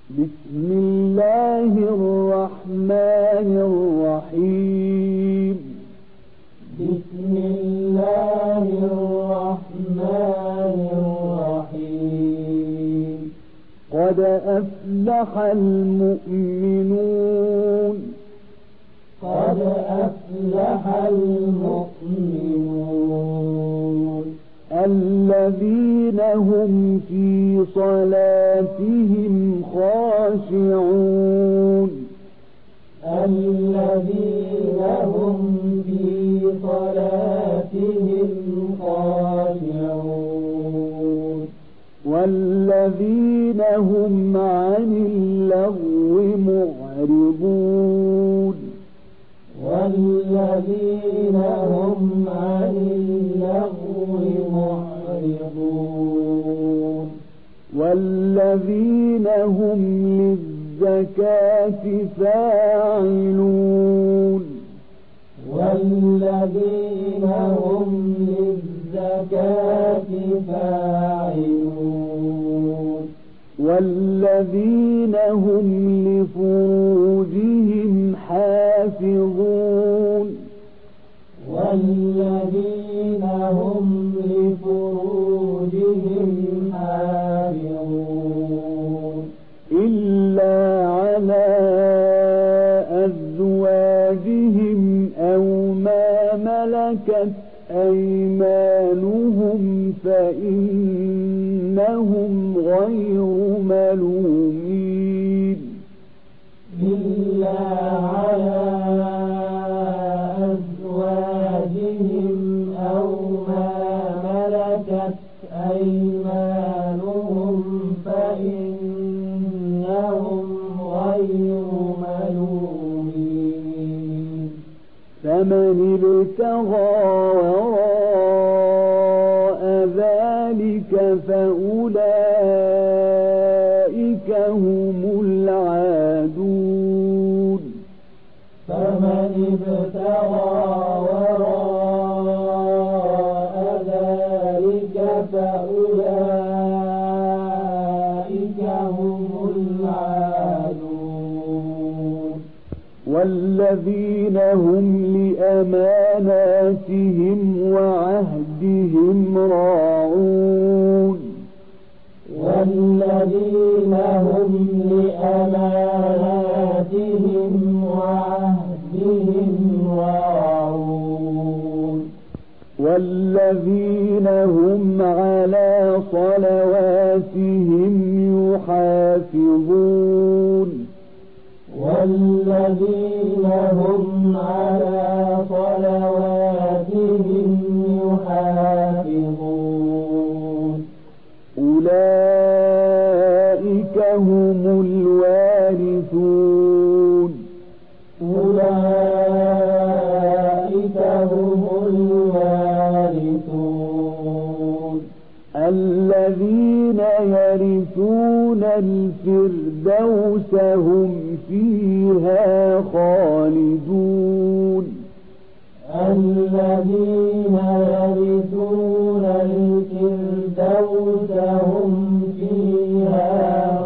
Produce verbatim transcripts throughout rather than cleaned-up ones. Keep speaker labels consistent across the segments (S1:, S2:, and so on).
S1: بسم الله الرحمن الرحيم
S2: بسم الله الرحمن الرحيم
S1: قد أفلح المؤمنون
S2: قد أفلح المؤمنون
S1: الذين هم في صلاتهم خاشعون
S2: الذين هم في صلاتهم خاشعون
S1: والذين هم عن اللغو معرضون
S2: والذين هم عن اللغو معرضون
S1: والذين هم للزكاة فاعلون
S2: والذين هم للزكاة فاعلون
S1: والذين هم لفروجهم حافظون
S2: والذين هم لفروجهم حافظون
S1: إلا على أزواجهم أو ما ملكت أيمانهم فإنهم غير ملومين
S2: إلا على أزواجهم أو ما ملكت أيمانهم فإنهم غير ملومين
S1: فمن ابتغى وراء ذلك فأولئك هم العادون
S2: فمن ابتغى وراء ذلك فأولئك هم العادون
S1: والذين هم لأماناتهم وعهدهم راعون
S2: والذين هم لأماناتهم وعهدهم راعون
S1: والذين هم على صلواتهم يحافظون
S2: والذين هم على صلواتهم يحافظون
S1: أولئك هم الوارثون
S2: أولئك هم الوارثون
S1: الذين يرثون الفردوس هم فيها خالدون
S2: الذين يرثون الفردوس هم فيها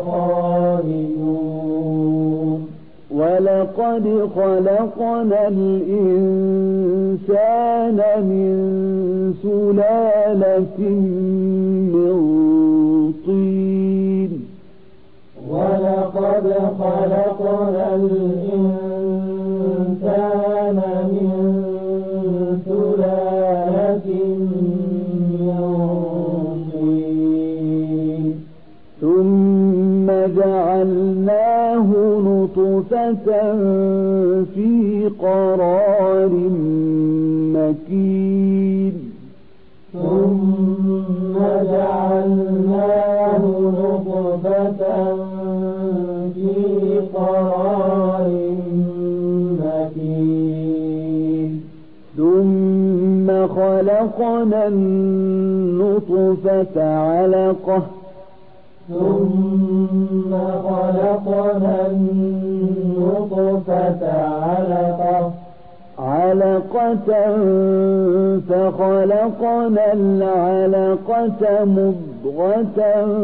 S2: خالدون
S1: ولقد خلقنا الإنسان من سلالة من طين
S2: ولقد خلقنا الإنسان من سلالة من طين
S1: ثم جعلناه نطفة في قرار مكين
S2: ثم جعلناه نطفة في قرار مكين
S1: ثم خلقنا النطفة علقة
S2: ثم خلقنا النطفة علقة
S1: علقة فخلقنا العلقة مضغة مضغة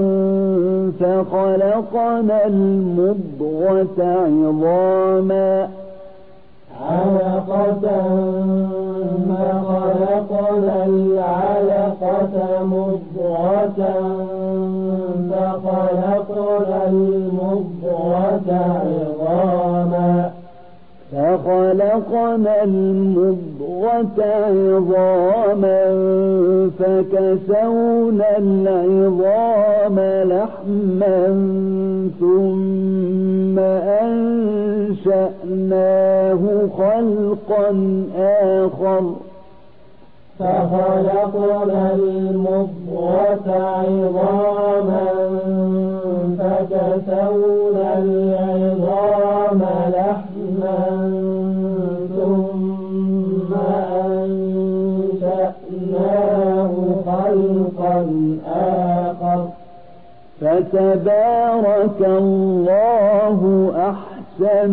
S1: فخلقنا المضغة عظاما
S2: علقة فخلقنا العلقة مضغة فخلقنا المضغة عظاما فخلقنا
S1: المضغة عظاما فكسونا العظام لحما ثم أنشأناه خلقا آخر
S2: فخلقنا المضغة عظاما فكسونا العظام لحما ثم أنشأناه خلقا آخر
S1: فتبارك الله أحسن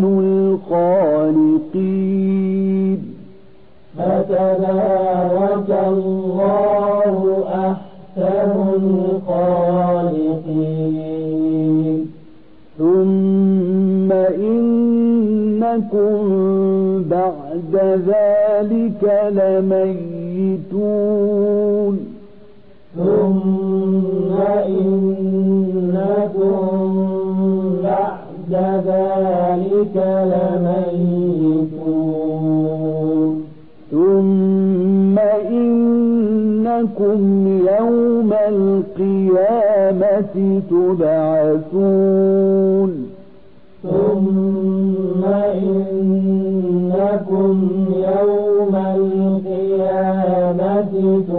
S1: الخالقين
S2: فتبارك الله أحسن الخالقين
S1: ثم إنكم بعد ذلك لميتون
S2: ثم إنكم بعد ذلك لميتون
S1: ثم إنكم يوم القيامة تبعثون
S2: ثم إنكم يوم القيامة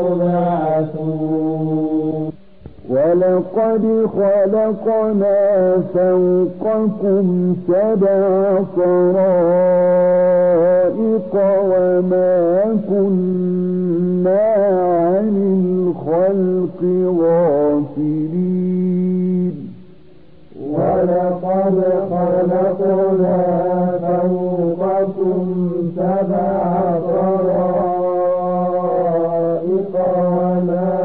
S2: تبعثون
S1: ولقد خلقنا فوقكم سبع طرائق وما كنا عن الخلق غافلين
S2: ولقد خلقنا فوقكم سبع طرائق وما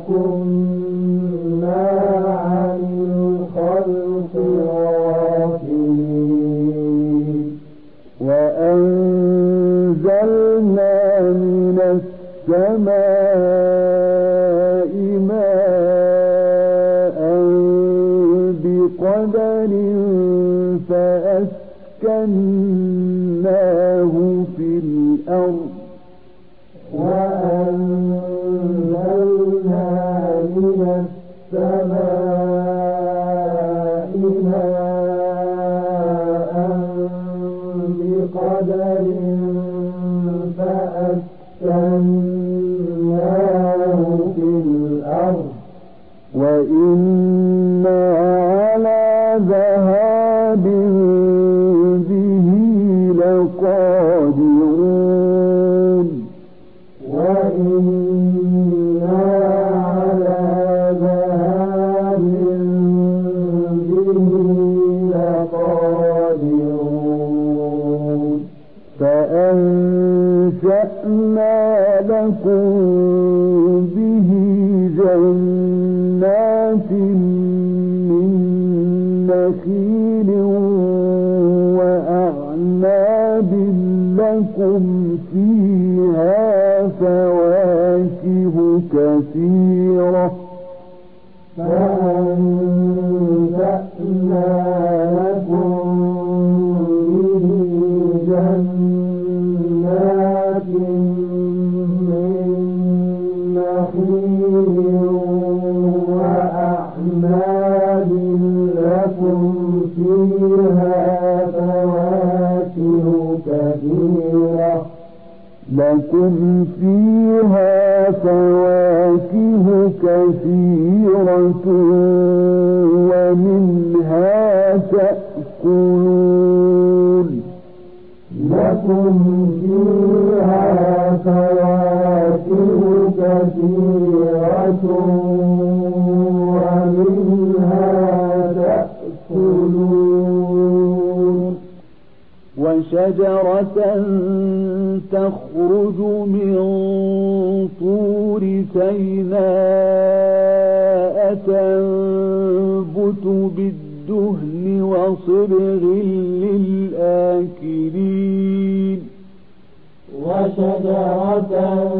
S2: كنا عن الخلق غافلين
S1: وأنزلنا من السماء ماء بقدر فأسكناه في الأرض
S2: وأنزلنا من السماء ماء بقدر فأسكناه في الأرض
S1: وإنا على ذهاب به لقادرون
S2: وإنا على ذهاب به لقادرون
S1: فأنشأنا لكم به جنات من نخيل وأعناب لكم فيها فواكه كثيرة
S2: فأنشأنا لكم به جنات من نخيل وأعناب لكم فيها فواكه كثيرة
S1: لكم فيها فواكه كثيرة ومنها تأكلون
S2: لكم فيها فواكه كثيرة ومنها تأكلون
S1: وشجرة تخرج من طور سيناء تنبت بالدهن وصبغ للآكلين
S2: وشجرة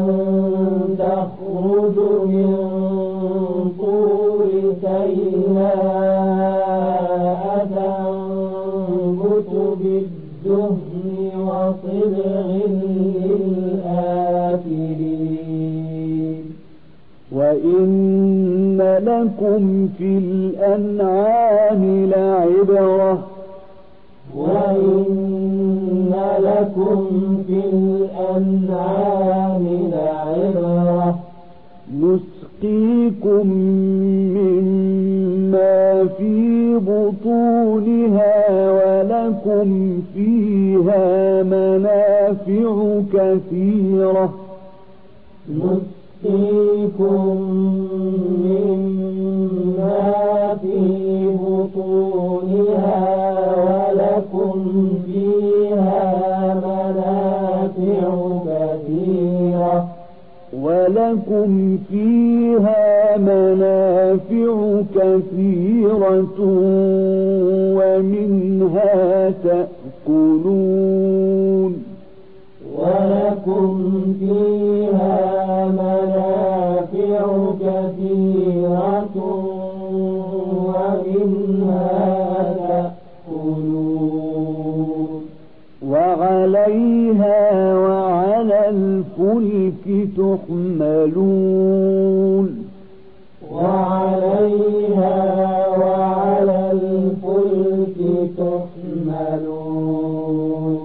S2: تخرج من طور سيناء تنبت بالدهن وصبغ للآكلين
S1: وإن لكم في الأنعام لعبرة
S2: وإن لكم في الأنعام لعبرة
S1: نسقيكم مما في بطونها ولكم فيها منافع كثيرة
S2: نسقيكم مما في بطونها ولكم فيها منافع كثيرة
S1: ولكم فيها منافع كثيرة ومنها تأكلون
S2: ولكم فيها منافع كثيرة ومنها تأكلون
S1: وعليها وعلى الفلك تحملون
S2: وعليها وعلى الفلك تحملون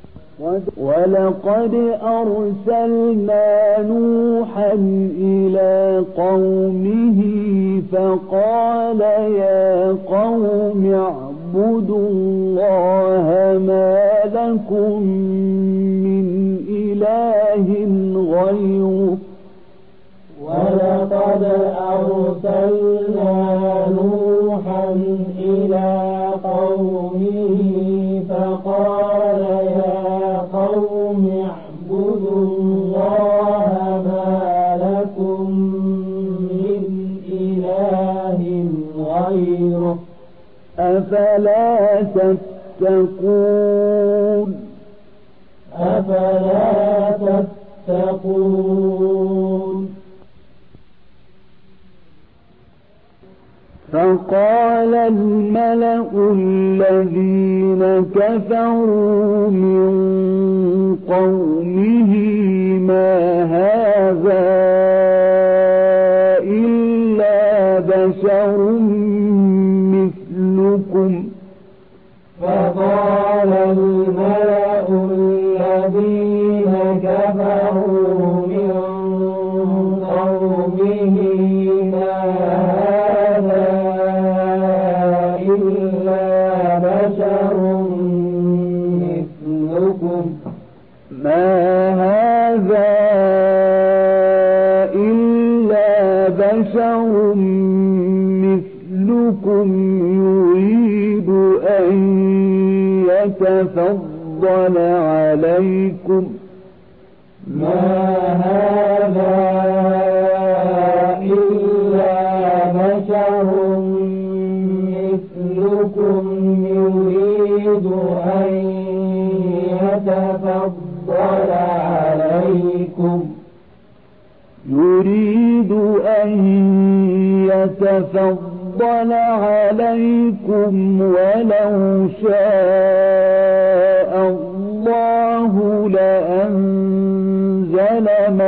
S1: ولقد أرسلنا نوحا إلى قومه فقال يا قوم اعبدوا الله ما لكم من إله غيره
S2: ولقد أرسلنا نوحا إلى قومه فقال يا قوم اعبدوا الله ما لكم من إله غيره
S1: أفلا تتقون
S2: أفلا تتقون
S1: فقال الملأ الذين كفروا من قومه ما هذا إلا بشر مثلكم
S2: فقال الملأ الذين كفروا من قومه ما هذا إلا بشر مثلكم
S1: ما هذا إلا بشر مثلكم يريد أن يتفضل عليكم
S2: ما هذا إلا بشر مثلكم يريد أن يتفضل عليكم
S1: يريد أن يتفضل عليكم ولو شاء الله لأنزل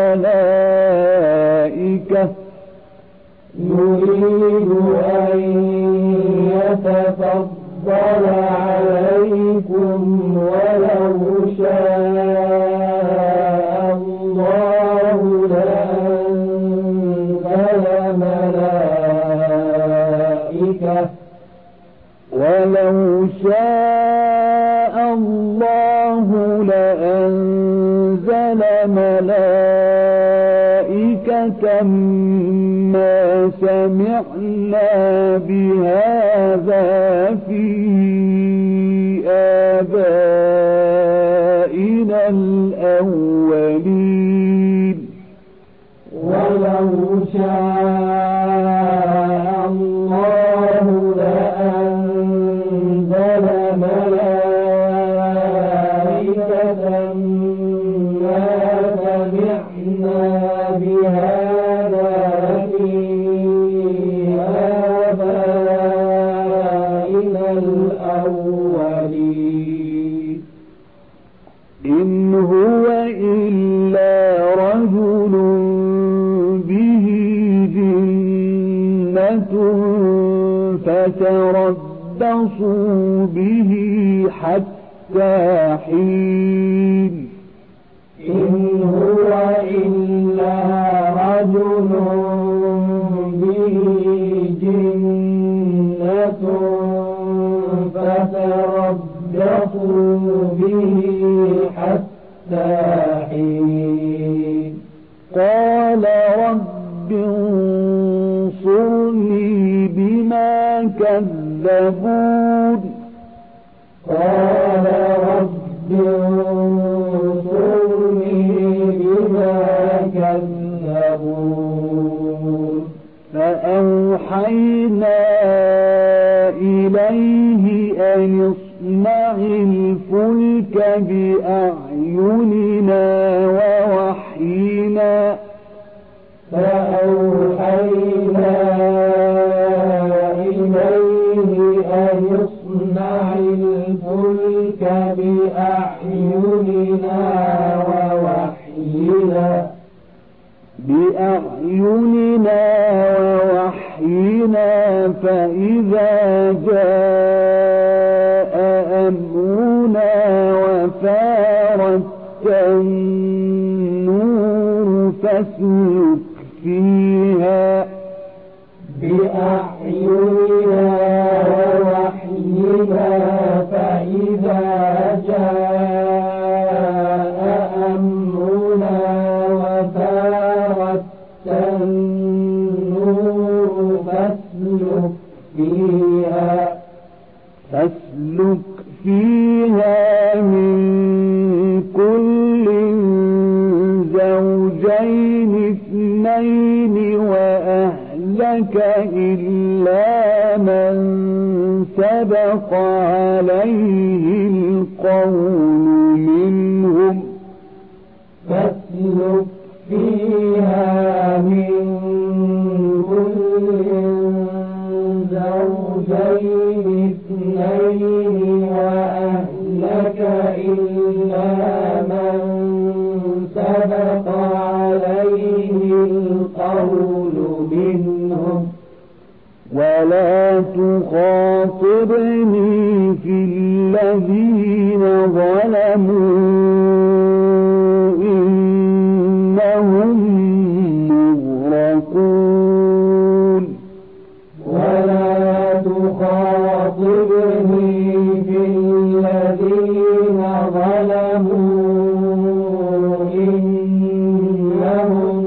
S1: ملائكة
S2: يريد أن يتفضل عليكم ولو شاء الله لأنزل ملائكة ولو
S1: شاء الله لأنزل ملائكة ما سمعنا بهذا في آبائنا الأولين
S2: ولو شاء الأولين
S1: إن هو إلا رجل به جنة فتربصوا به حتى حين
S2: إن هو إلا رجل به جنة فتربصوا به حتى حين
S1: قال رب انصرني بما كذبون
S2: قال رب انصرني بما كذبون
S1: فأوحينا إليه أن اصنع الفلك بأعيننا ووحينا
S2: فأوحينا إليه أن اصنع الفلك بأعيننا ووحينا
S1: بأعيننا ووحينا فإذا جاء أمرنا وفارت النور فاسلك فيها
S2: بأعيننا ووحينا فإذا جاء أمرنا وفارت النور فاسلك فيها
S1: فاسلك فيها من كل زوجين اثنين وأهلك إلا من سبق عليه القول منهم
S2: فاسلك فيها من كل زوجين اثنين وأهلك إلا من سبق عليه القول منهم
S1: ولا تخاطبني في الذين ظلموا إنهم مغرقون
S2: ولا تخاطبني في الذين ظلموا إنهم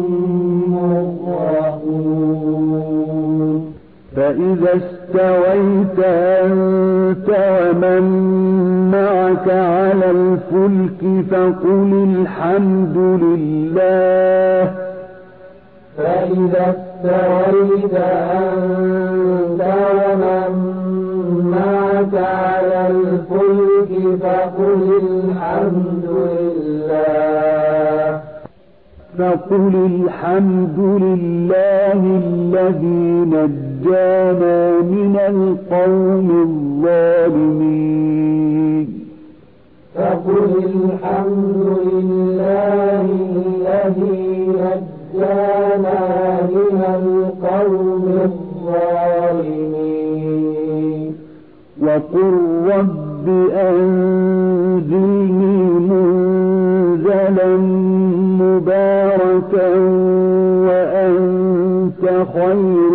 S2: مغرقون
S1: فإذا استويت أنت ومن معك على الفلك فقل الحمد لله
S2: فإذا استويت أنت ومن معك على الفلك فقل الحمد لله
S1: فقل الحمد لله الذي نجانا من القوم الظالمين
S2: فقل الحمد لله الذي نجانا من القوم الظالمين
S1: وقل رب أنزلني منزلا مباركا وأنت خير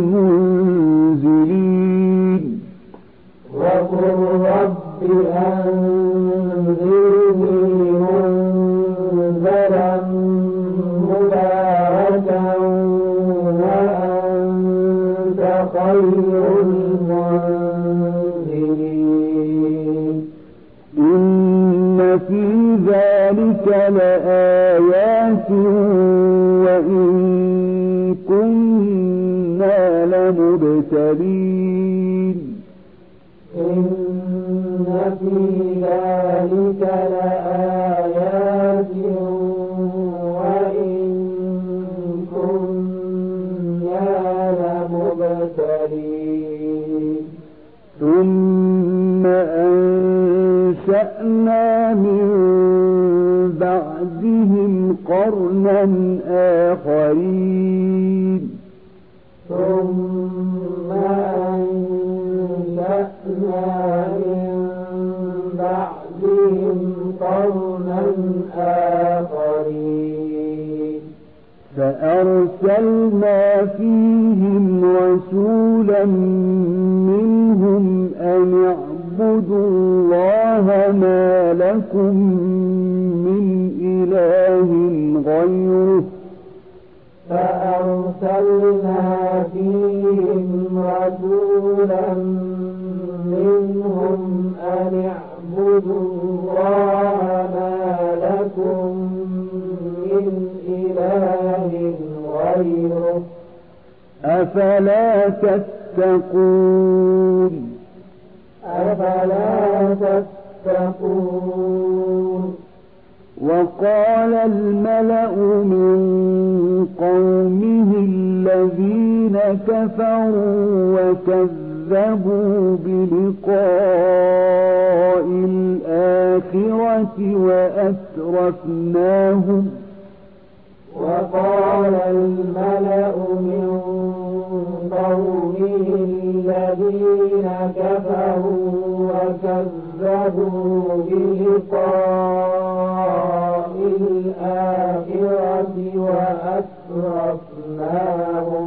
S1: المنزلين
S2: وقل رب أنزلني منزلا مباركا وأنت خير المنزلين
S1: إن في ذلك لآيات وإن كنا لمبتلين
S2: إن في ذلك لآيات وإن كنا لمبتلين
S1: ثم أنشأنا من بعدهم قرنا آخرين
S2: ثم أنشأنا من بعدهم قرنا آخرين
S1: فأرسلنا فيهم رسولا منهم أن اعبدوا الله ما لكم من إله غيره
S2: فأرسلنا فيهم رسولا منهم أن اعبدوا الله ما لكم من إله غيره
S1: أفلا تتقون
S2: أفلا تتقون
S1: وقال الملأ من قومه الذين كفروا وكذبوا بلقاء الآخرة وأترفناهم
S2: وقال الملأ من قومه الذين كفروا وكذبوا بلقاء الآخرة وأترفناهم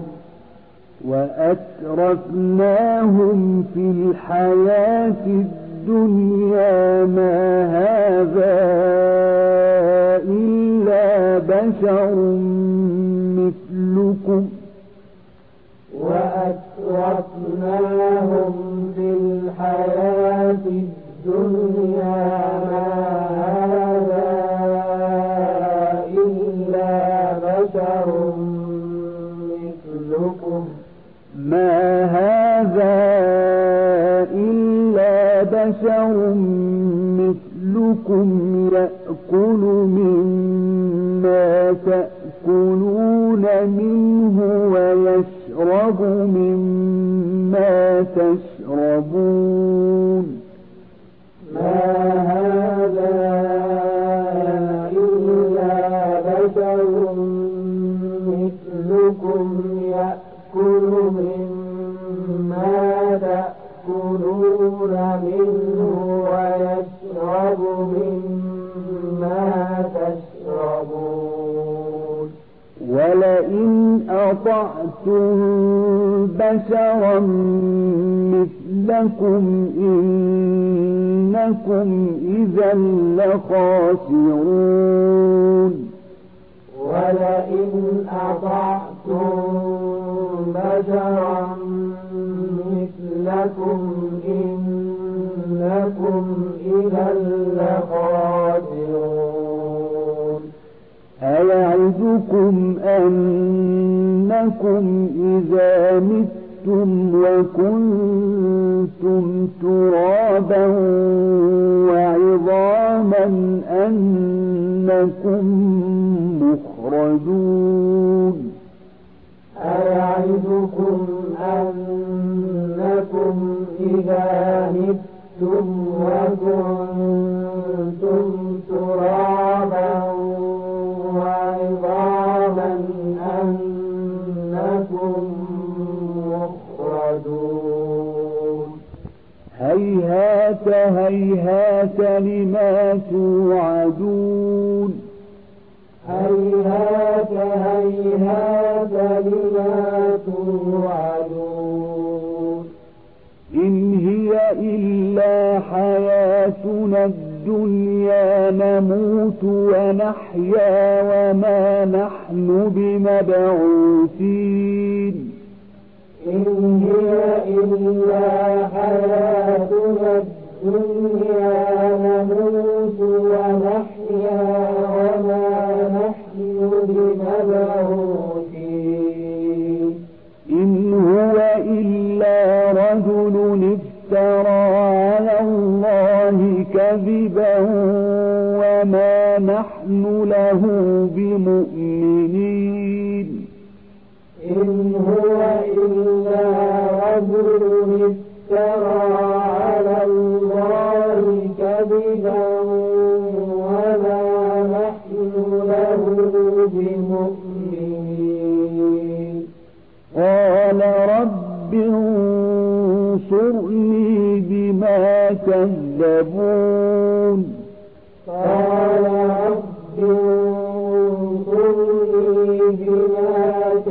S1: وأترفناهم في الحياة الدنيا ما هذا إلا بشر مثلكم
S2: وأترفناهم في الحياة الدنيا ما هذا إلا بشر مثلكم
S1: ما هذا إلا بشر مثلكم يأكل مما تأكلون منه ويشرب مما تشربون
S2: ما هذا إلا بشر مثلكم يأكل مما تأكلون منه ويشرب مما تشربون
S1: ولئن أطعتم بشرا مثلكم إنكم إذا لخاسرون
S2: ولئن أطعتم بشرا مثلكم إنكم إذا لخاسرون
S1: أيعدكم أنكم إذا متم وكنتم ترابا وعظاما أنكم مخرجون
S2: أيعدكم أنكم إذا متم وكنتم ترابا وعظاما أنكم مخرجون
S1: هيهات هيهات لما توعدون
S2: هيهات هيهات لما توعدون
S1: إن هي إلا حياتنا الدنيا نموت ونحيا وما نحن بمبعوثين
S2: إن هي إلا حياتنا الدنيا نموت ونحيا وما نحن بمبعوثين
S1: إن هو إلا رجل افترى على الله كذبا وما نحن له بمؤمنين
S2: إن هو إلا رجل افترى
S1: كذبون
S2: قال رب انصرني بما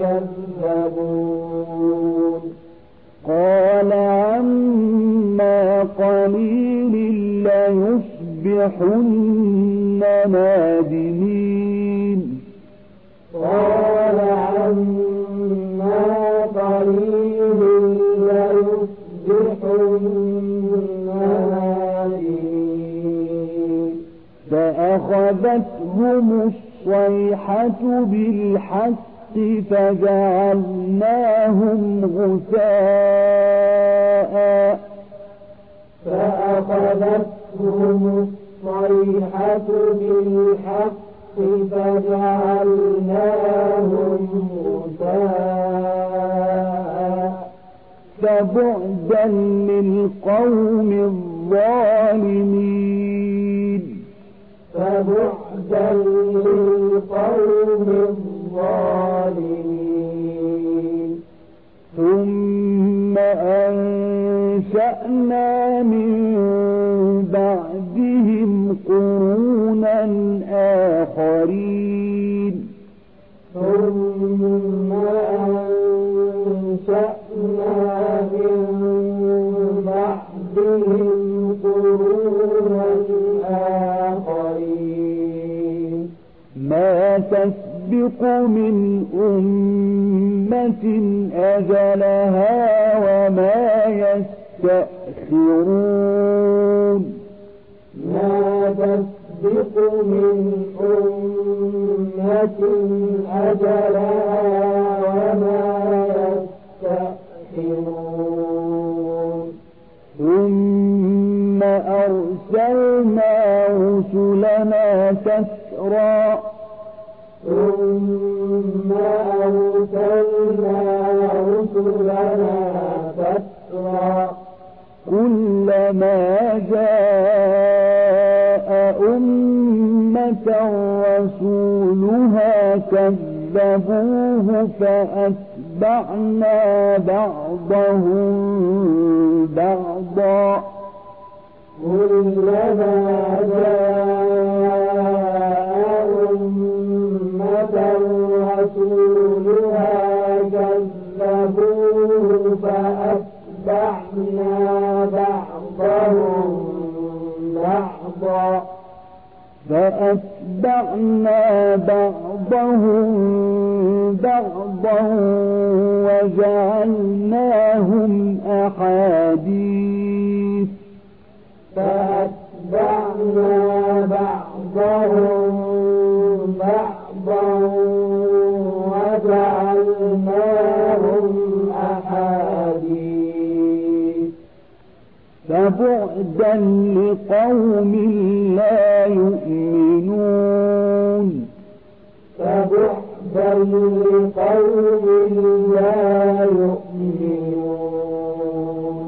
S2: كذبون
S1: قال عما قليل ليصبحن نادمين
S2: قال عما قليل ليصبحن نادمين
S1: فأخذتهم الصيحة بالحق فجعلناهم غثاء
S2: فأخذتهم الصيحة بالحق فجعلناهم غثاء
S1: فبعدا للقوم الظالمين
S2: فبعدا للقوم الظالمين
S1: ثم أنشأنا من بعدهم قرونا آخرين
S2: ثم أنشأنا من بعدهم قرونا آخرين
S1: ما تسبق من أمة أجلها وما يستأخرون
S2: ما تسبق من أمة أجلها وما يستأخرون
S1: ثم أرسلنا رسلنا تترى
S2: ثم أرسلنا رسلنا تترى
S1: كلما جاء أمة رسولها كذبوه فأتبعنا بعضهم بعضا
S2: كلما جاء أمة رسولها كذبوه فأتبعنا بعضهم بعضا
S1: فأتبعنا بعضهم بعضا وجعلناهم أحاديث
S2: فأتبعنا بعضهم بعضا وجعلناهم أحاديث
S1: فبعدا لقوم لا يؤمنون
S2: فبعدا لقوم لا يؤمنون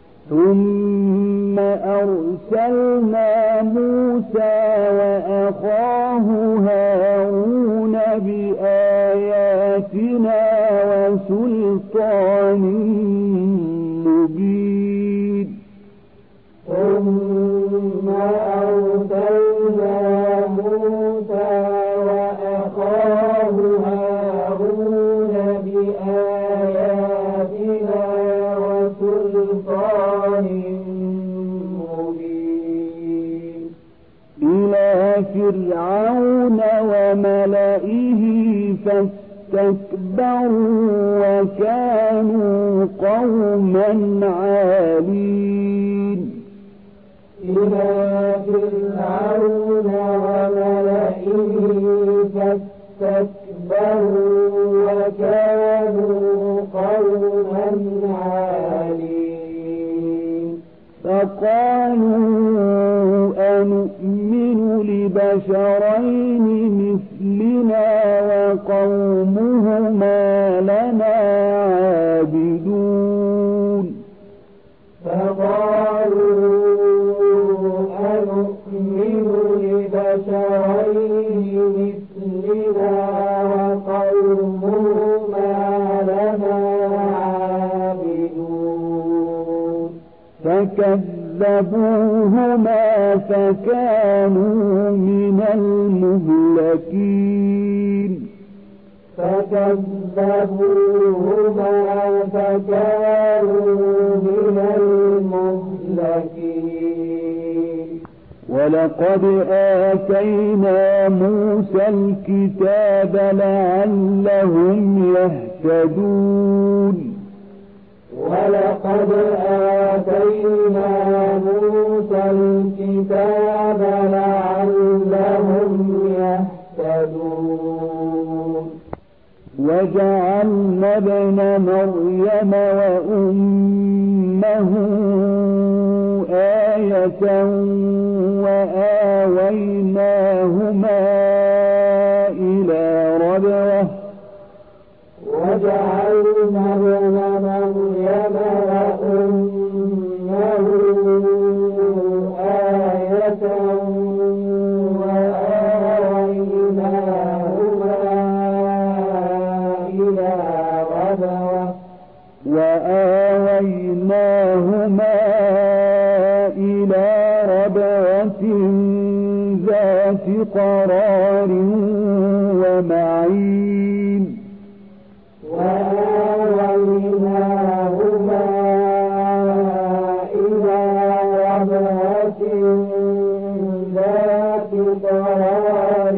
S1: ثم أرسلنا موسى وأخاه هارون بآياتنا وسلطان مبين
S2: ثم أرسلنا موسى وأخاه هارون بآياتنا وسلطان مبين
S1: إلى فرعون وملئه فاستكبروا وكانوا قوما عالين
S2: إلى فرعون وملئه فاستكبروا وكانوا قوما عالين
S1: فقالوا أنؤمن لبشرين مثلنا وقومهما لنا عابدون
S2: فقالوا أنؤمن لبشرين مثلنا وقومهما لنا عابدون
S1: فكذبوا فكذبوهما فكانوا من المهلكين
S2: فكذبوهما فكانوا من المهلكين
S1: ولقد آتينا موسى الكتاب لعلهم يهتدون
S2: ولقد آتينا موسى الكتاب لعلهم يهتدون
S1: وجعلنا ابن مريم وأمه آية وآويناهما إلى ربوة
S2: وجعلنا ابن مريم وأمه آية وآويناهما إلى ربوة
S1: وآويناهما إلى ربوة ذات قرار ومعين
S2: وآويناهما إلى ربوة ذات قرار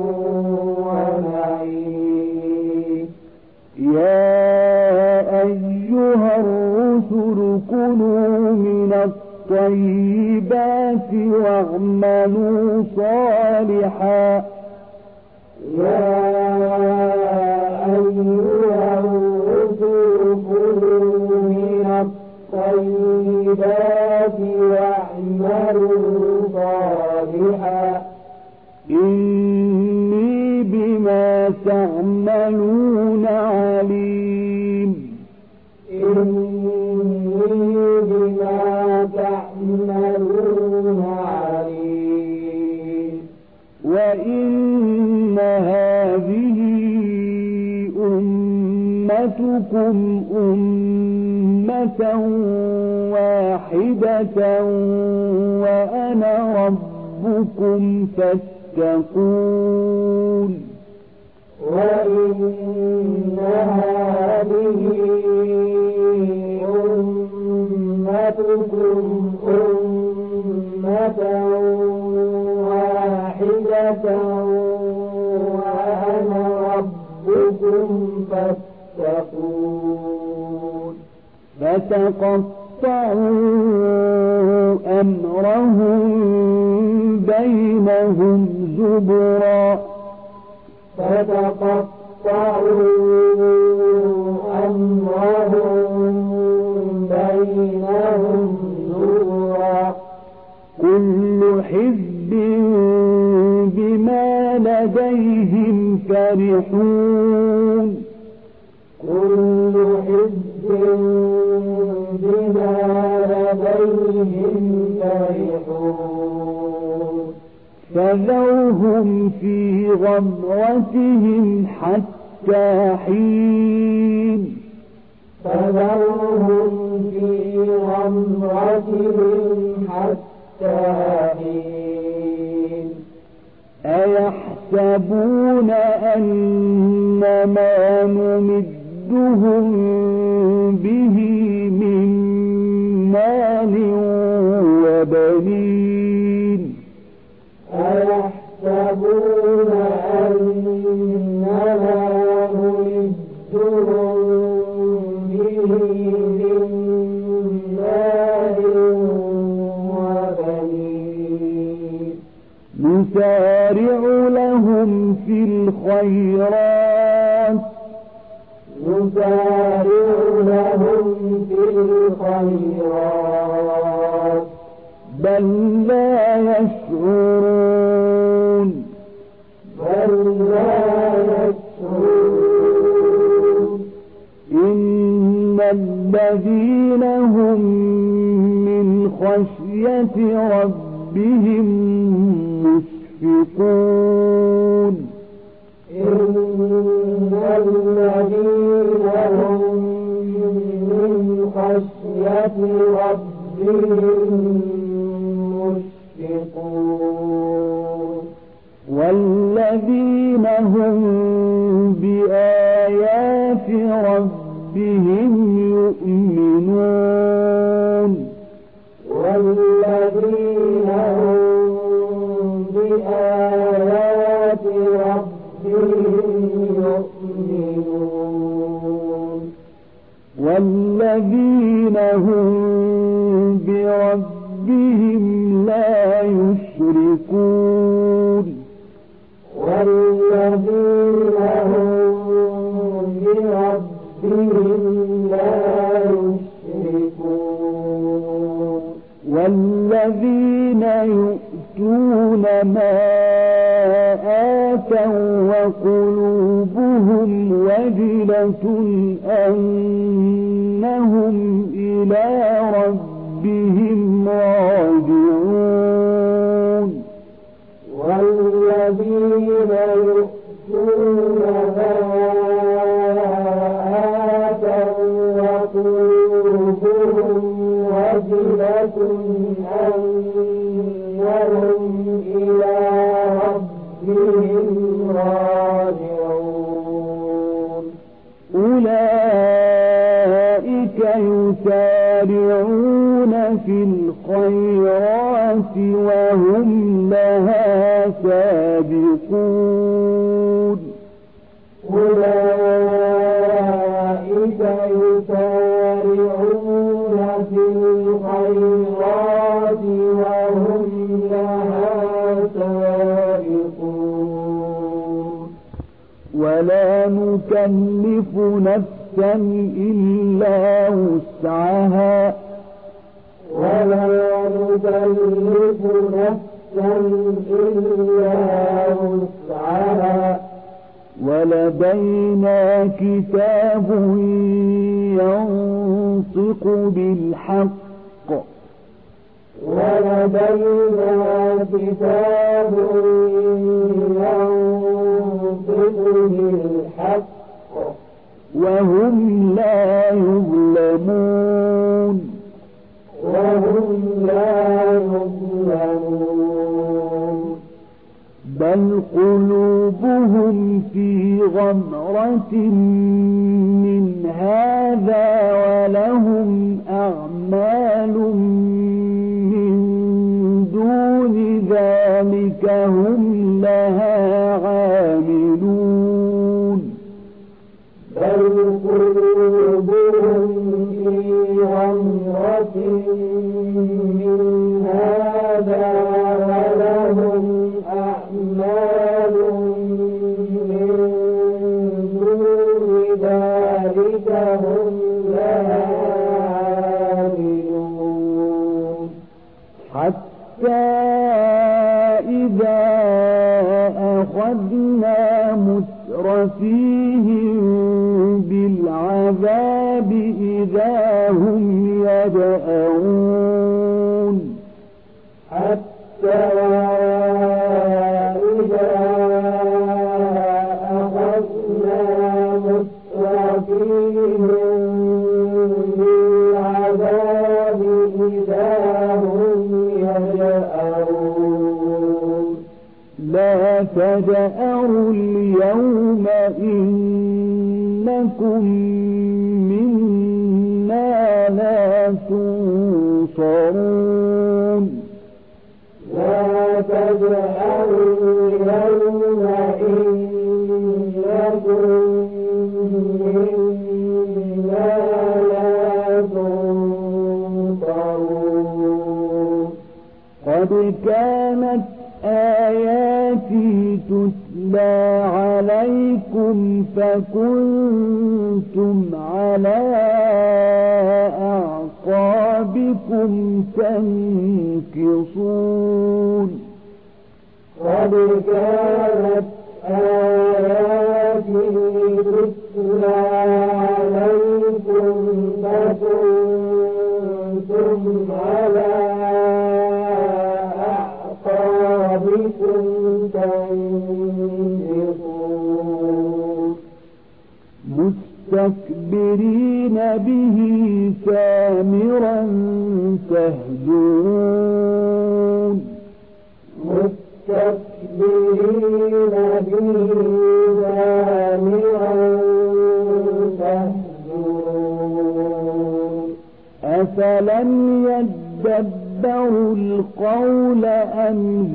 S2: ومعين
S1: يا أيها الرسل كلوا من الطيبات واعملوا صالحا
S2: يا أيها الرسل كلوا من الطيبات واعملوا صالحا
S1: إني بما تعملون عليم
S2: إني بما تعملون عليم
S1: وإن هذه أمتكم أمة واحدة وأنا ربكم فاتقون
S2: وإن هذه أمتكم أمة واحدة وأنا ربكم فاتقون
S1: فتقطعوا أمرهم بينهم زبرا
S2: فتقطعوا أمرهم بينهم زبرا
S1: كل حزب بما لديهم فرحون
S2: كل حزب بما لديهم فرحون
S1: فذرهم في غمرتهم حتى حين
S2: فذرهم في غمرتهم حتى حين
S1: أيحسبون أن ما نمدهم به من مال وبنين
S2: أيحسبون أن ما نمدهم به من مال وبنين
S1: نسارع لهم في الخيرات
S2: نسارع لهم في الخيرات
S1: بل لا يشعرون
S2: بل لا يشعرون
S1: إن الذين هم من خشية ربهم مشفقون
S2: إن الذين هم من خشية ربهم ربهم مشفقون
S1: والذين هم بآيات ربهم يؤمنون
S2: والذين هم بآيات ربهم يؤمنون
S1: والذين هم بربهم لا يشركون
S2: والذين هم بربهم لا يشركون
S1: والذين يؤتون ما آتوا وقلوبهم وجلة أنهم إلى ربهم راجعون
S2: والذين يؤتون ما آتوا وقلوبهم وجلة أنهم إلى ربهم راجعون
S1: أولئك يسارعون في الخيرات وهم لها سابقون
S2: أولئك يسارعون في الخيرات وهم لها سابقون
S1: ولا نكلف نفسا إلا وسعها
S2: ولا نكلف نفسا إلا وسعها
S1: ولدينا كتاب ينطق بالحق
S2: ولدينا كتاب ينطق بالحق
S1: وهم لا يظلمون
S2: وهم لا يظلمون
S1: بل قلوبهم في غمرة من هذا ولهم أعمال من دون ذلك هم لها عاملون
S2: بل قلوبهم في غمرة من هذا ولهم أعمال من دون ذلك هم لها عاملون
S1: حتى إذا أخذنا مترفيهم بالعذاب إذا هم يجأرون
S2: حتى إذا أخذنا مترفيهم بالعذاب إذا هم يجأرون
S1: لا تجأروا اليوم إنكم منا لا تنصرون
S2: لا تجأروا اليوم إنكم منا لا تنصرون
S1: قد كانت آياتي تتلى عليكم فكنتم على أعقابكم تنكصون
S2: قد كانت آياتي تتلى عليكم فكنتم على أعقابكم تنكصون
S1: مستكبرين به سامرا القول أم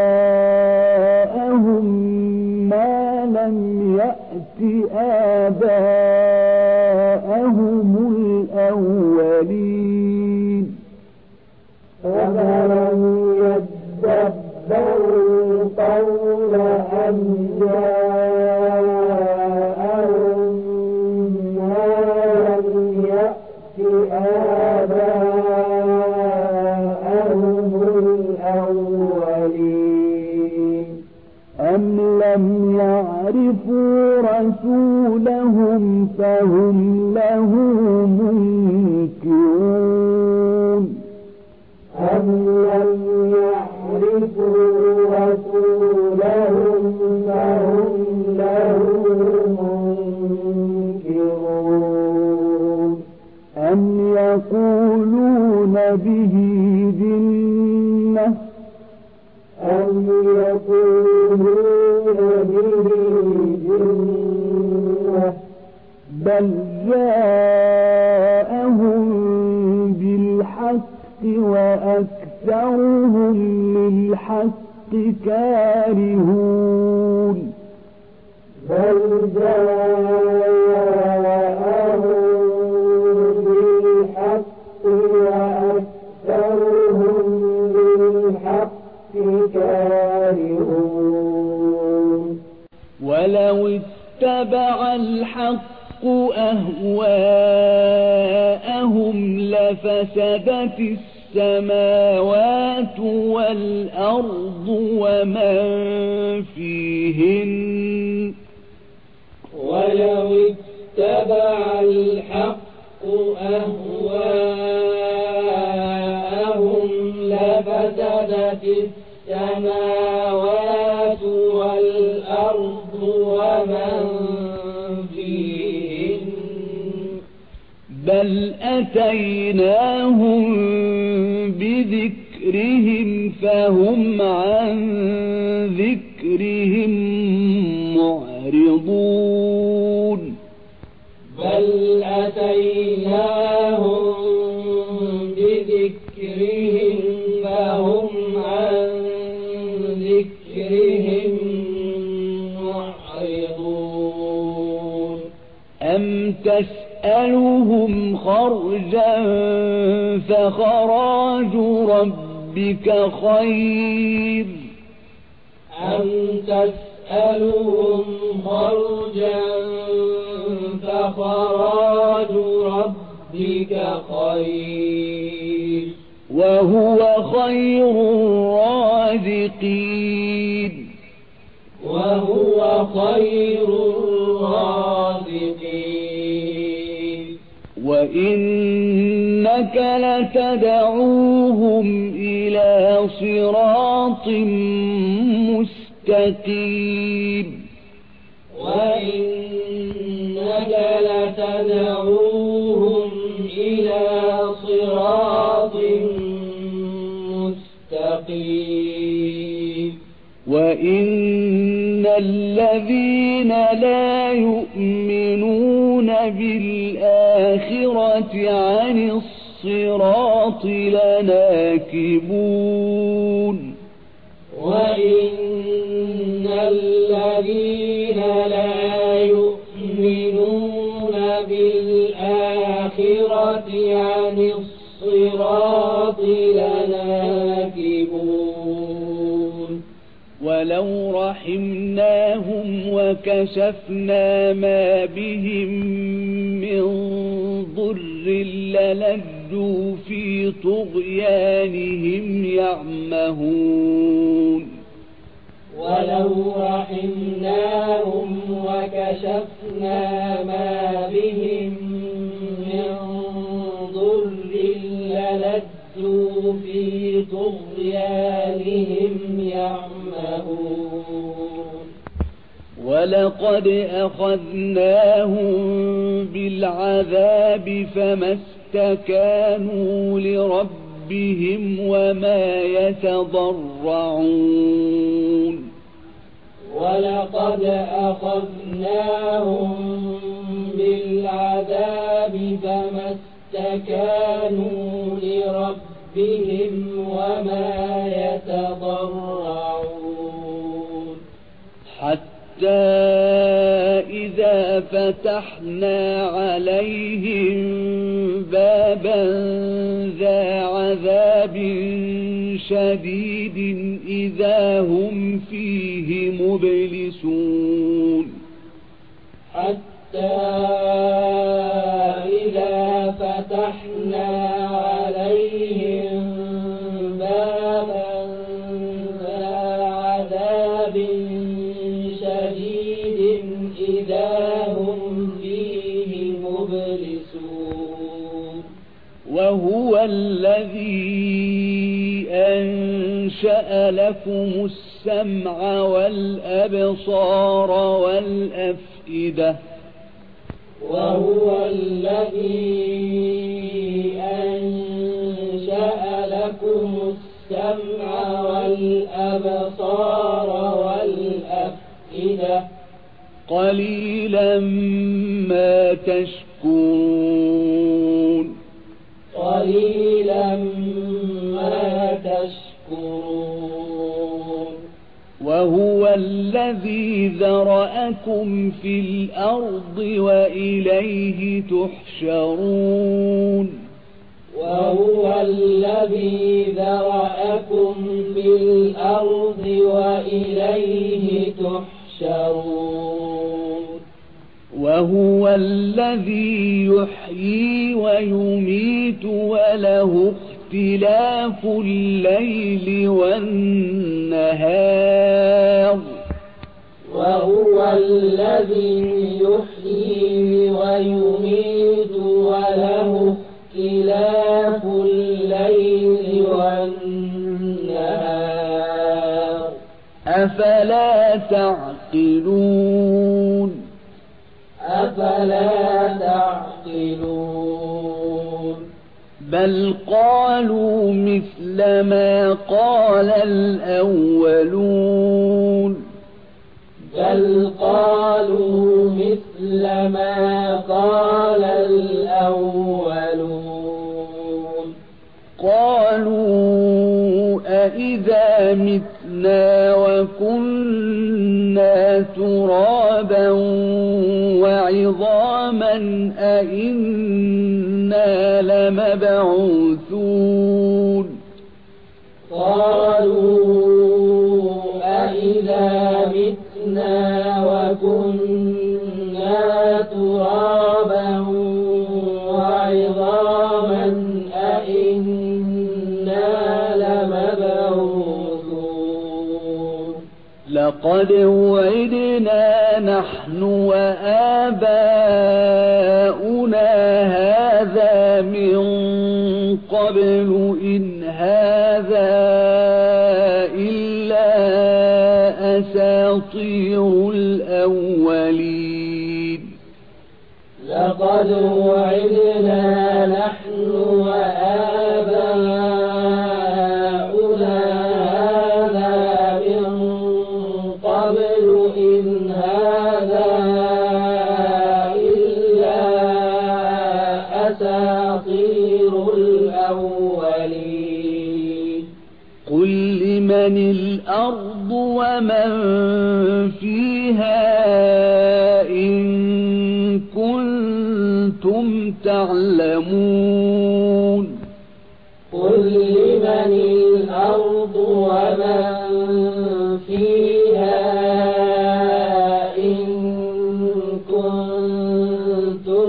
S1: جاءهم ما لم يأت آباءهم الأولين
S2: أفلم يدبروا القول أم جاءهم ما لم يأت آباءهم الأولين
S1: أم لم يعرفوا رسولهم فهم له منكرون
S2: أم لم يعرفوا رسولهم فهم له منكرون
S1: أم يقولون به جنة
S2: أم يقولون به جنة
S1: بل جاءهم بالحق وأكثرهم للحق كارهون
S2: بل جاءهم بالحق وأكثرهم للحق كارهون
S1: ولو اتبع الحق أهواءهم لفسدت السماوات والأرض ومن فيهن
S2: ولو اتبع الحق أهواءهم لفسدت السماوات والأرض ومن فيهن
S1: بل أتيناهم بذكرهم فهم عن ذكرهم معرضون
S2: بل أتيناهم بذكرهم فهم عن ذكرهم معرضون
S1: أم تسألهم خرجا فخراج ربك خير
S2: أم تسألهم خرجا فخراج ربك خير
S1: وهو خير الرازقين
S2: وهو خير الرازقين
S1: وإنك لتدعوهم إلى صراط مستقيم
S2: وإنك لتدعوهم إلى صراط مستقيم
S1: وإن الذين لا يؤمنون بالآخرة عن الصراط لناكبون
S2: وإن الذين لا يؤمنون بالآخرة عن الصراط لناكبون
S1: ولو رحمناهم وكشفنا ما بهم من ضر للجوا في طغيانهم يعمهون
S2: ولو رحمناهم وكشفنا ما بهم من ضر للجوا في طغيانهم يعمهون
S1: ولقد أخذناهم بالعذاب فما استكانوا لربهم وما يتضرعون
S2: ولقد أخذناهم بالعذاب فما استكانوا لربهم ربهم وما يتضرعون
S1: حتى إذا فتحنا عليهم بابا ذا عذاب شديد إذا هم فيه مبلسون
S2: حتى إذا فتحنا عليهم بابا ذا عذاب شديد إذا هم فيه مبلسون
S1: وهو الذي أنشأ لكم السمع والأبصار والأفئدة
S2: وهو الذي أنشأ لكم السمع والأبصار والأفئدة
S1: قليلا ما تشكرون
S2: قليلا ما تشكرون
S1: وهو الذي ذرأكم في الأرض وإليه تحشرون
S2: وهو الذي ذرأكم في الأرض وإليه تحشرون
S1: وهو الذي يحيي ويميت وله اختلاف الليل والنهار
S2: وهو الذي يحيي ويميت وله اختلاف الليل والنهار
S1: أفلا تعقلون
S2: أفلا تعقلون
S1: بل قالوا مثل ما قال الأولون
S2: بل قالوا مثل ما قال الأولون
S1: قالوا أإذا متنا وكنا ترابا وعظاما أإنا لمبعوثون
S2: قالوا أإذا متنا وكنا ترابا وعظاما أإنا لمبعوثون
S1: لقد وعدنا نحن وآباؤنا هذا من قبل إن هذا إلا أساطير الأولين
S2: لقد وعدنا نحن وآباؤنا هذا من قبل إن هذا إلا أساطير الأولين
S1: قل لمن الأرض ومن فيها إن كنتم تعلمون
S2: قل لمن الأرض ومن فيها إن كنتم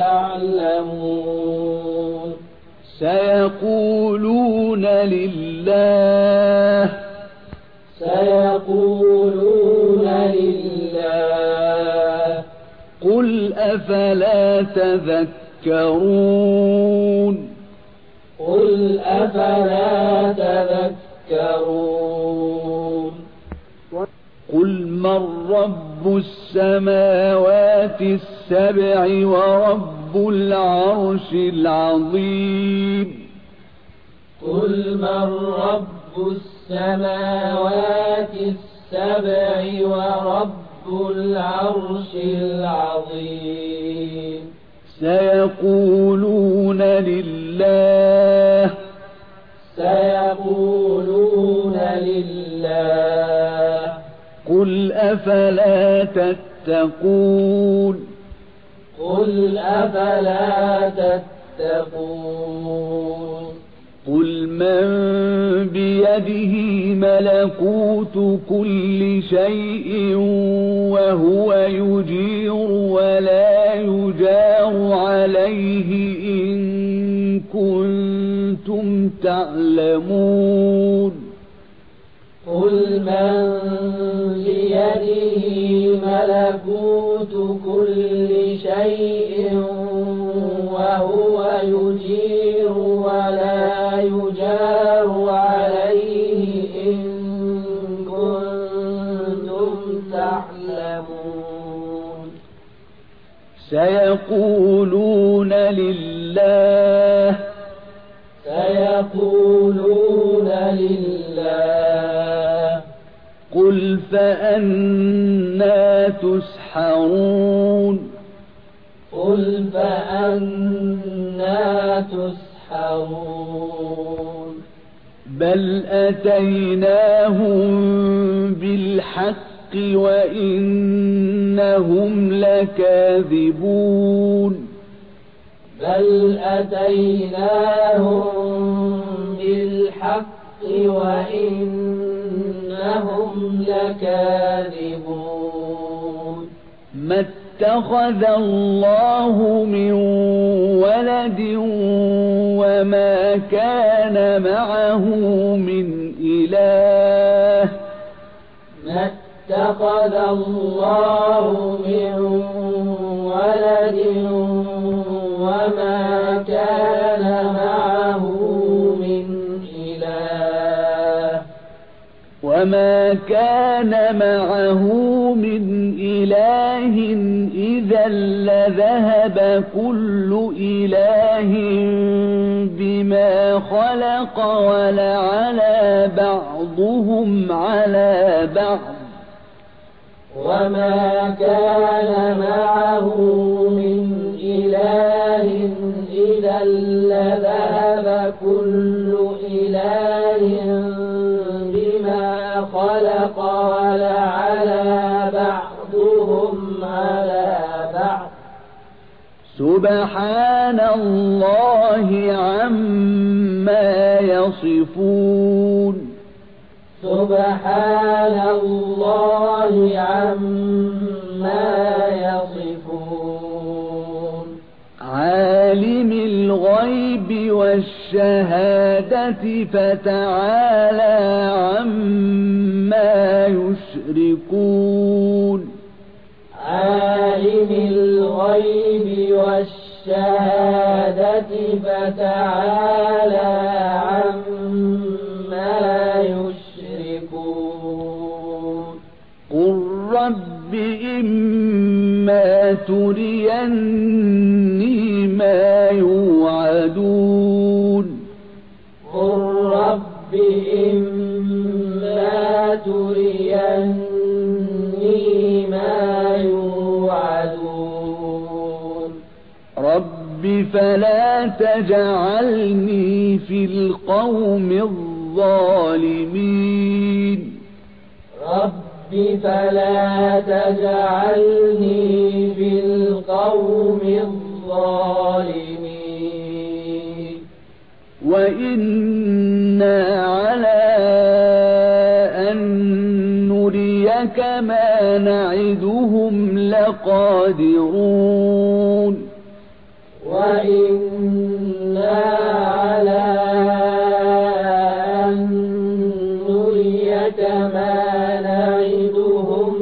S2: تعلمون
S1: سيقولون لله
S2: سيقولون لله
S1: قل أفلا تذكرون
S2: قل أفلا تذكرون
S1: قل من رب السماوات السبع ورب العرش العظيم
S2: قل من رب السماوات السبع ورب العرش العظيم
S1: سيقولون لله قل أفلا تتقون
S2: قل أفلا تتقون
S1: قل من بيده ملكوت كل شيء وهو يجير ولا يجار عليه إن كنتم تعلمون
S2: قل من بيده ملكوت كل شيء وهو يجير ولا يجار عليه إن كنتم تعلمون
S1: سيقولون لله
S2: سيقولون لله
S1: قل فأنى تسحرون
S2: قل فأنى تسحرون بل
S1: أتيناهم بالحق وإنهم لكاذبون
S2: بل أتيناهم بالحق وإنهم لكاذبون
S1: ما اتخذ الله من ولد وما كان معه من إله
S2: ما اتخذ الله من ولد وما كان معه من إله
S1: وما كان معه من إله إذا لذهب كل إله بما خلق ولعلى بعضهم على بعض
S2: وما كان معه من إله إذا لذهب كل إله بما خلق ولعلى بعضهم على بعض
S1: سبحان الله عما يصفون
S2: سبحان الله عما يصفون
S1: عالم الغيب والشهادة فتعالى عما يشركون
S2: عالم الغيب والشهادة فتعالى عما يشركون
S1: قل رب إما تريني ما يوعدون
S2: قل رب إما تريني ما يوعدون
S1: رب فلا تجعلني في القوم الظالمين
S2: رب فلا تجعلني في القوم الظالمين
S1: وإنا على أن نريك ما نعدهم لقادرون
S2: وإنا على أن نريك ما نعدهم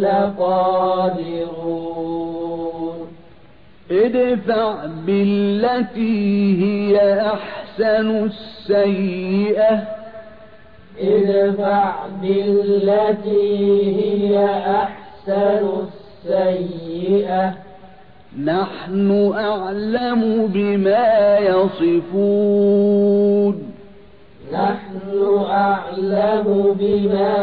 S2: لقادرون
S1: ادفع بالتي هي أحسن السيئة
S2: ادفع بالتي هي أحسن السيئة
S1: نحن أعلم بما يصفون
S2: نحن أعلم بما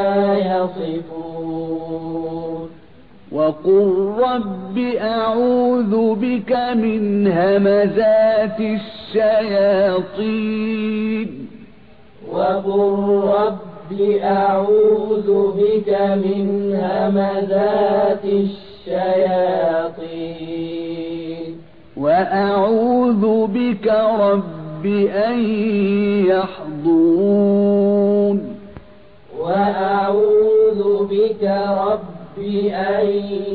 S2: يصفون
S1: وقل رب أعوذ بك من همزات الشياطين
S2: وقل رب أعوذ بك من همزات الشياطين
S1: وأعوذ بك رب أن يحضرون
S2: وأعوذ بك رب أن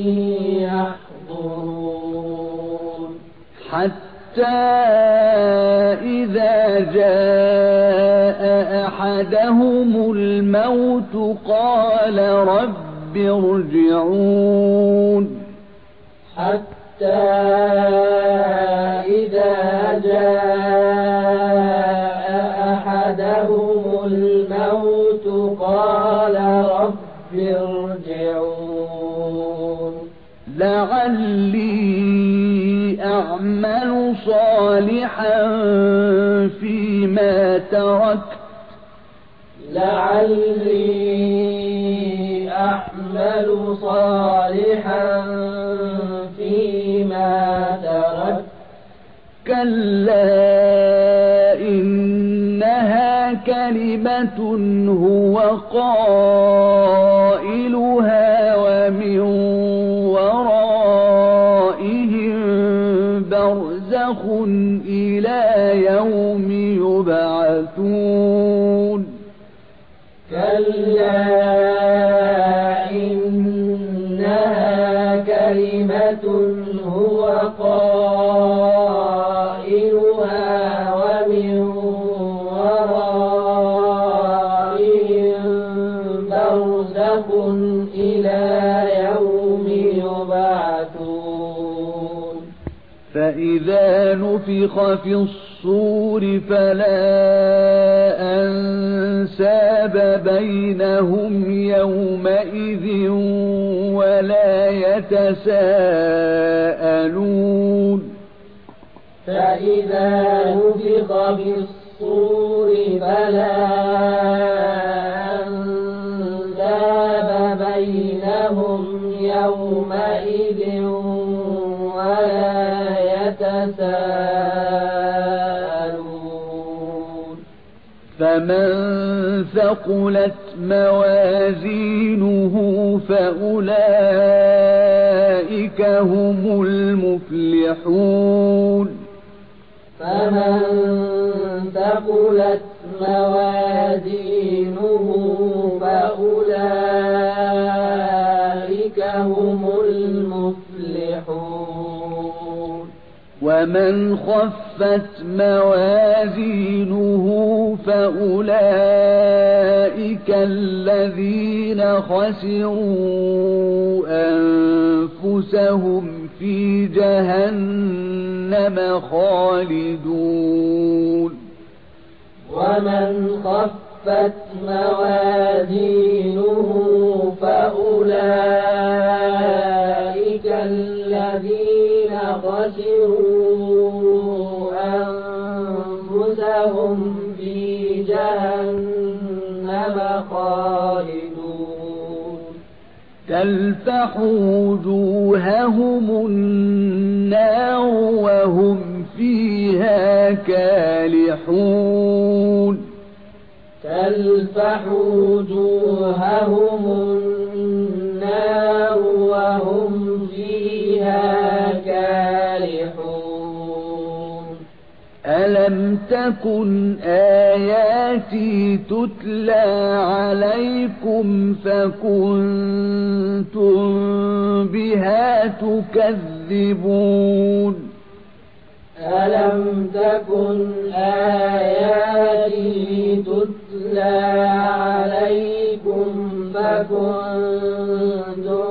S2: يحضرون
S1: حتى إذا جاء أحدهم الموت قال رب ارجعون
S2: حتى إذا جاء أحدهم الموت قال رب ارجعون
S1: لعلي أعمل صالحا فيما تركت
S2: لعلي أعمل صالحا فيما تركت
S1: كلا إنها كلمة هو قائلها ومن ورائهم برزخ إلى يوم يبعثون
S2: كلا إنها كلمة هو قائلها ومن ورائهم برزخ إلى يوم يبعثون
S1: فإذا نفخ في الصور فلا أنساب بينهم يومئذ ولا يتساءلون
S2: فإذا نفخ في الصور فلا أنساب بينهم يومئذ ولا يتساءلون
S1: فمن ثقلت موازينه فأولئك هم المفلحون
S2: فمن ثقلت موازينه فأولئك هم المفلحون
S1: ومن خفت موازينه فأولئك الذين خسروا أنفسهم في جهنم خالدون
S2: ومن خفت موازينه فأولئك الذين خسروا أنفسهم في جهنم خالدون
S1: تلفح وجوههم النار وهم فيها كالحون
S2: تلفح وجوههم النار وهم فيها كالحون
S1: ألم تكن آياتي تتلى عليكم فكنتم بها تكذبون
S2: ألم تكن آياتي تتلى عليكم فكنتم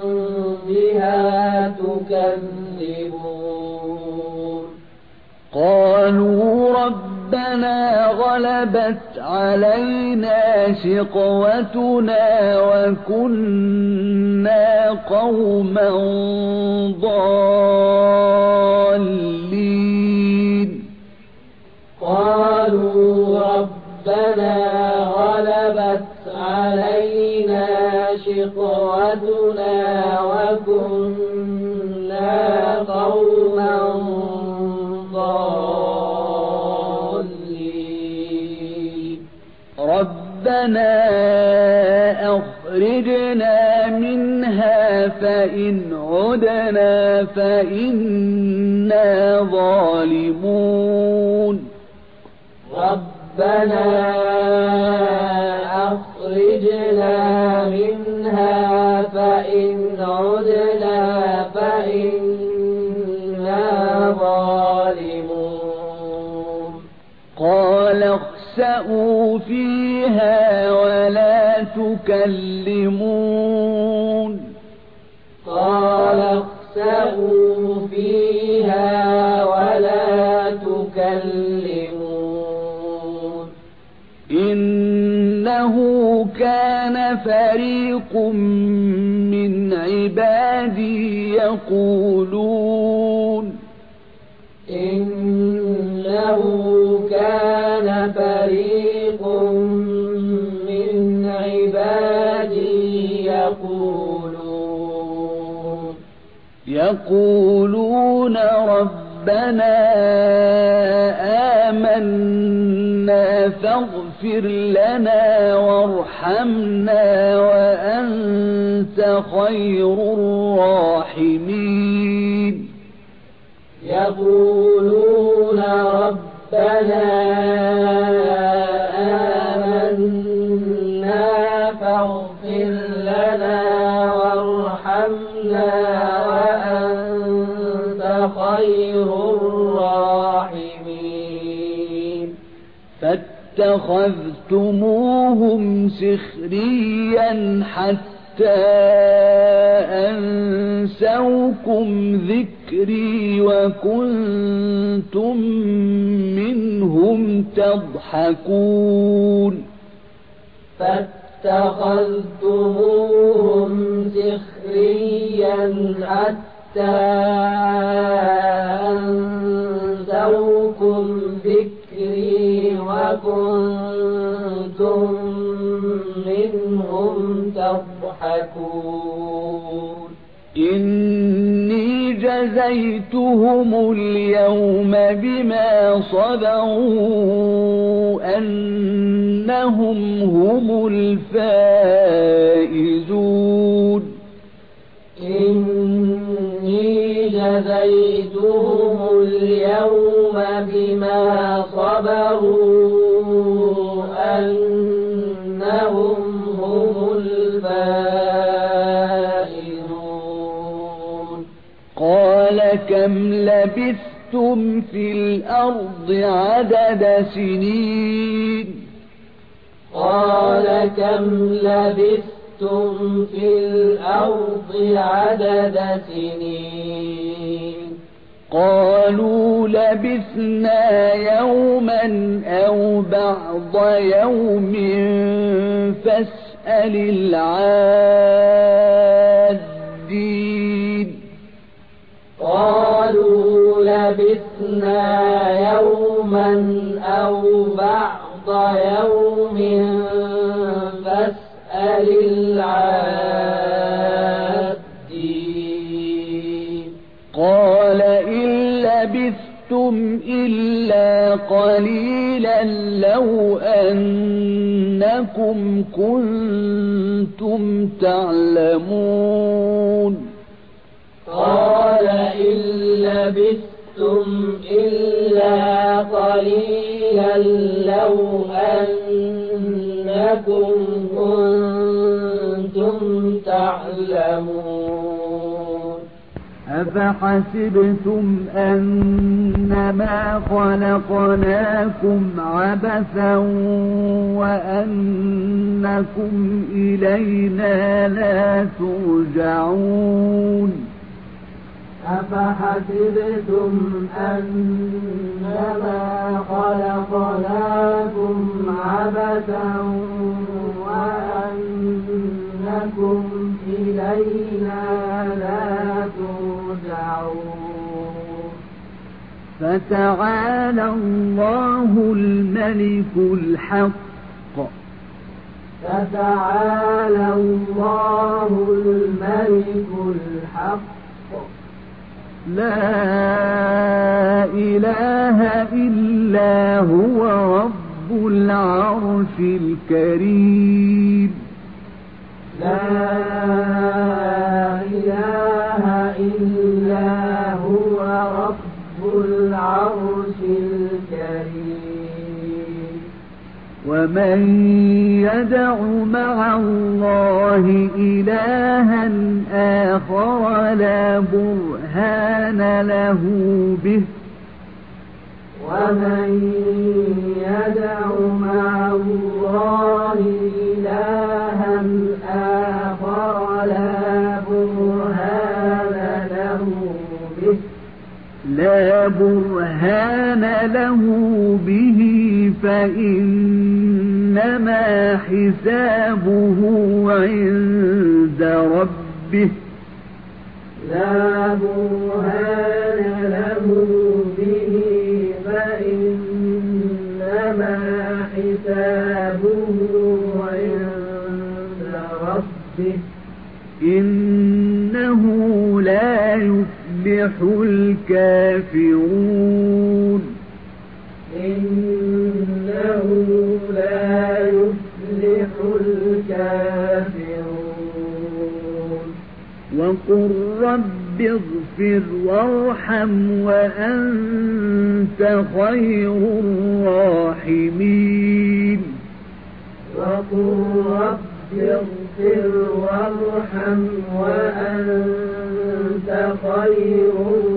S2: بها تكذبون
S1: قالوا ربنا غلبت علينا شقوتنا وكنا قوما ضالين
S2: قالوا ربنا غلبت علينا شقوتنا وكنا قوما ضالين
S1: ربنا ربنا أخرجنا منها فإن عدنا فإنا ظالمون
S2: ربنا أخرجنا منها فإن عدنا فإنا ظالمون
S1: قال اخسئوا فيها ولا تكلمون
S2: قال اخسئوا فيها ولا تكلمون
S1: إنه كان فريق من عبادي يقولون
S2: إنه كان فريق من عبادي يقولون
S1: يقولون ربنا آمنا فاغفر لنا وارحمنا وأنت خير الراحمين
S2: يقولون ربنا آمنا فاغفر لنا وارحمنا وأنت خير الراحمين
S1: فاتخذتموهم سخريا حتى أنسوكم ذكري وكنتم منهم تضحكون
S2: فاتخذتموهم سخريا حتى أنسوكم ذكري وكنتم منهم تضحكون
S1: إني جزيتهم اليوم بما صبروا أنهم هم الفائزون
S2: إني جزيتهم اليوم بما صبروا أنهم هم الفائزون
S1: قال كم لبثتم في الأرض عدد سنين
S2: قال كم لبثتم في الأرض عدد سنين
S1: قالوا لبثنا يوما أو بعض يوم فاسأل العادين
S2: قالوا لبثنا يوما أو بعض يوم فاسأل العادين
S1: قال إن لبثتم إلا قليلا لو أنكم كنتم تعلمون
S2: قال إن لبثتم إلا قليلا لو أنكم كنتم تعلمون
S1: أفحسبتم أنما خلقناكم عبثا وأنكم إلينا لا ترجعون
S2: أفحسبتم أنما خلقناكم عبثا وأنكم إلينا لا ترجعون
S1: فتعالى الله الملك الحق
S2: فتعالى الله الملك الحق
S1: لا إله إلا هو رب العرش الكريم.
S2: لا إله إلا هو رب العرش الكريم.
S1: ومن يدع مع الله إلها آخر لا برهان له به
S2: ومن يدع مع الله إلها آخر لا برهان له به
S1: لا برهان له به فإنما حسابه عند ربه
S2: لا برهان له به فإنما حسابه عند ربه
S1: إنه لا يفلح الكافرون.
S2: إنه لا يفلح الكافرون.
S1: وقل رب اغفر وارحم وأنت خير الراحمين.
S2: وقل رب اغفر وارحم وأنت خير